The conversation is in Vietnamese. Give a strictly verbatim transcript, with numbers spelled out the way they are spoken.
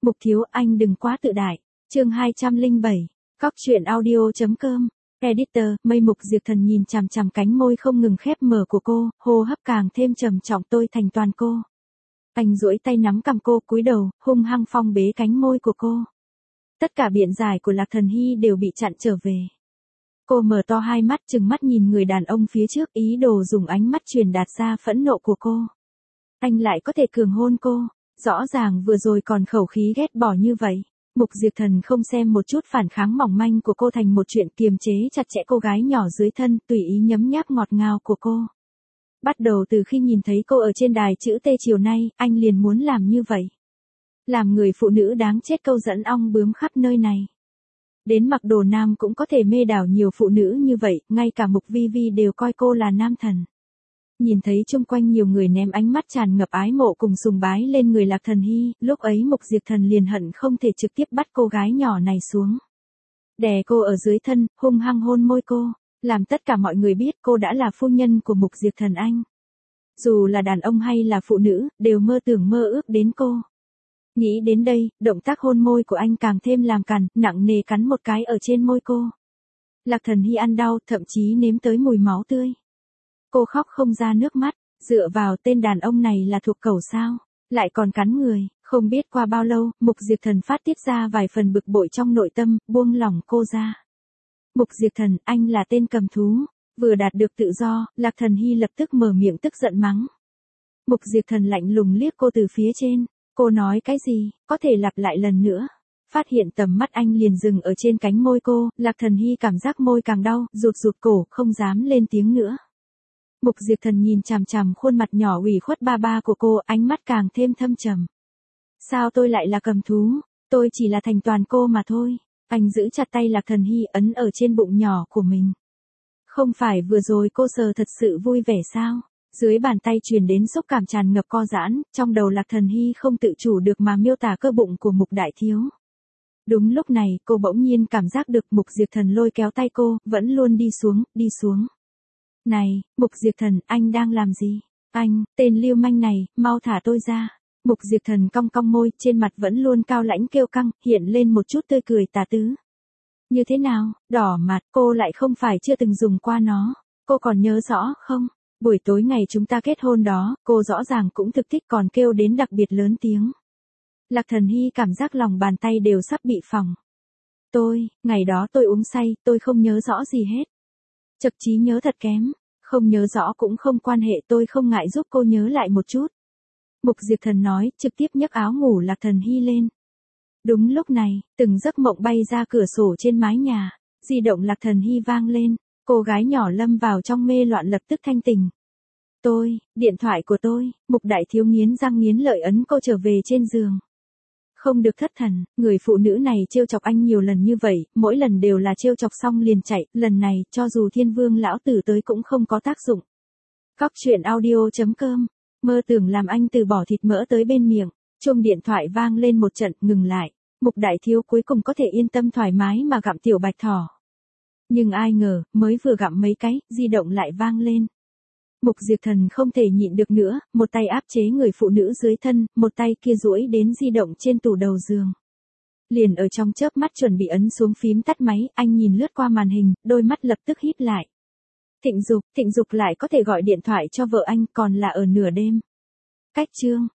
Mục thiếu anh đừng quá tự đại. Chương hai trăm lẻ bảy. Cóc truyện audio.com. Editor, Mây Mục Diệp Thần nhìn chằm chằm cánh môi không ngừng khép mở của cô, hô hấp càng thêm trầm trọng tôi thành toàn cô. Anh duỗi tay nắm cầm cô cúi đầu, hung hăng phong bế cánh môi của cô. Tất cả biện giải của Lạc Thần Hy đều bị chặn trở về. Cô mở to hai mắt trừng mắt nhìn người đàn ông phía trước ý đồ dùng ánh mắt truyền đạt ra phẫn nộ của cô. Anh lại có thể cường hôn cô, rõ ràng vừa rồi còn khẩu khí ghét bỏ như vậy. Mục Diệp Thần không xem một chút phản kháng mỏng manh của cô thành một chuyện kiềm chế chặt chẽ cô gái nhỏ dưới thân tùy ý nhấm nháp ngọt ngào của cô. Bắt đầu từ khi nhìn thấy cô ở trên đài chữ T chiều nay, anh liền muốn làm như vậy. Làm người phụ nữ đáng chết câu dẫn ong bướm khắp nơi này. Đến mặc đồ nam cũng có thể mê đảo nhiều phụ nữ như vậy, ngay cả Mục Vi Vi đều coi cô là nam thần. Nhìn thấy chung quanh nhiều người ném ánh mắt tràn ngập ái mộ cùng sùng bái lên người Lạc Thần Hy, lúc ấy Mục Diệp Thần liền hận không thể trực tiếp bắt cô gái nhỏ này xuống. Đè cô ở dưới thân, hung hăng hôn môi cô, làm tất cả mọi người biết cô đã là phu nhân của Mục Diệp Thần anh. Dù là đàn ông hay là phụ nữ, đều mơ tưởng mơ ước đến cô. Nghĩ đến đây, động tác hôn môi của anh càng thêm làm cằn, nặng nề cắn một cái ở trên môi cô. Lạc Thần Hy ăn đau, thậm chí nếm tới mùi máu tươi. Cô khóc không ra nước mắt, dựa vào tên đàn ông này là thuộc cẩu sao, lại còn cắn người, không biết qua bao lâu, Mục Diệp Thần phát tiết ra vài phần bực bội trong nội tâm, buông lỏng cô ra. Mục Diệp Thần, anh là tên cầm thú, vừa đạt được tự do, Lạc Thần Hy lập tức mở miệng tức giận mắng. Mục Diệp Thần lạnh lùng liếc cô từ phía trên, cô nói cái gì, có thể lặp lại lần nữa. Phát hiện tầm mắt anh liền dừng ở trên cánh môi cô, Lạc Thần Hy cảm giác môi càng đau, rụt rụt cổ, không dám lên tiếng nữa. Mục Diệp Thần nhìn chằm chằm khuôn mặt nhỏ ủy khuất ba ba của cô, ánh mắt càng thêm thâm trầm. Sao tôi lại là cầm thú, tôi chỉ là thành toàn cô mà thôi. Anh giữ chặt tay Lạc Thần Hy ấn ở trên bụng nhỏ của mình. Không phải vừa rồi cô sờ thật sự vui vẻ sao? Dưới bàn tay truyền đến xúc cảm tràn ngập co giãn, trong đầu Lạc Thần Hy không tự chủ được mà miêu tả cơ bụng của Mục Đại Thiếu. Đúng lúc này, cô bỗng nhiên cảm giác được Mục Diệp Thần lôi kéo tay cô, vẫn luôn đi xuống, đi xuống. Này, Mục Diệp Thần, anh đang làm gì? Anh, tên lưu manh này, mau thả tôi ra. Mục Diệp Thần cong cong môi, trên mặt vẫn luôn cao lãnh kêu căng, hiện lên một chút tươi cười tà tứ. Như thế nào, đỏ mặt, cô lại không phải chưa từng dùng qua nó. Cô còn nhớ rõ không? Buổi tối ngày chúng ta kết hôn đó, cô rõ ràng cũng thực thích còn kêu đến đặc biệt lớn tiếng. Lạc Thần Hy cảm giác lòng bàn tay đều sắp bị phỏng. Tôi, ngày đó tôi uống say, tôi không nhớ rõ gì hết. Chật trí nhớ thật kém, không nhớ rõ cũng không quan hệ, tôi không ngại giúp cô nhớ lại một chút. Mục Diệp Thần nói, trực tiếp nhấc áo ngủ Lạc Thần Hy lên. Đúng lúc này, từng giấc mộng bay ra cửa sổ trên mái nhà, di động Lạc Thần Hy vang lên, cô gái nhỏ lâm vào trong mê loạn lập tức thanh tỉnh. Tôi, điện thoại của tôi, Mục Đại Thiếu nghiến răng nghiến lợi ấn cô trở về trên giường. Không được thất thần, người phụ nữ này trêu chọc anh nhiều lần như vậy, mỗi lần đều là trêu chọc xong liền chạy, lần này, cho dù Thiên Vương lão tử tới cũng không có tác dụng. Cóc truyện audio.com, mơ tưởng làm anh từ bỏ thịt mỡ tới bên miệng, chuông điện thoại vang lên một trận, ngừng lại, Mục Đại Thiếu cuối cùng có thể yên tâm thoải mái mà gặm tiểu bạch thỏ. Nhưng ai ngờ, mới vừa gặm mấy cái, di động lại vang lên. Mục Diệp Thần không thể nhịn được nữa, một tay áp chế người phụ nữ dưới thân, một tay kia duỗi đến di động trên tủ đầu giường. Liền ở trong chớp mắt chuẩn bị ấn xuống phím tắt máy, anh nhìn lướt qua màn hình, đôi mắt lập tức híp lại. Thịnh Dục, Thịnh Dục lại có thể gọi điện thoại cho vợ anh, còn là ở nửa đêm. Cách chương.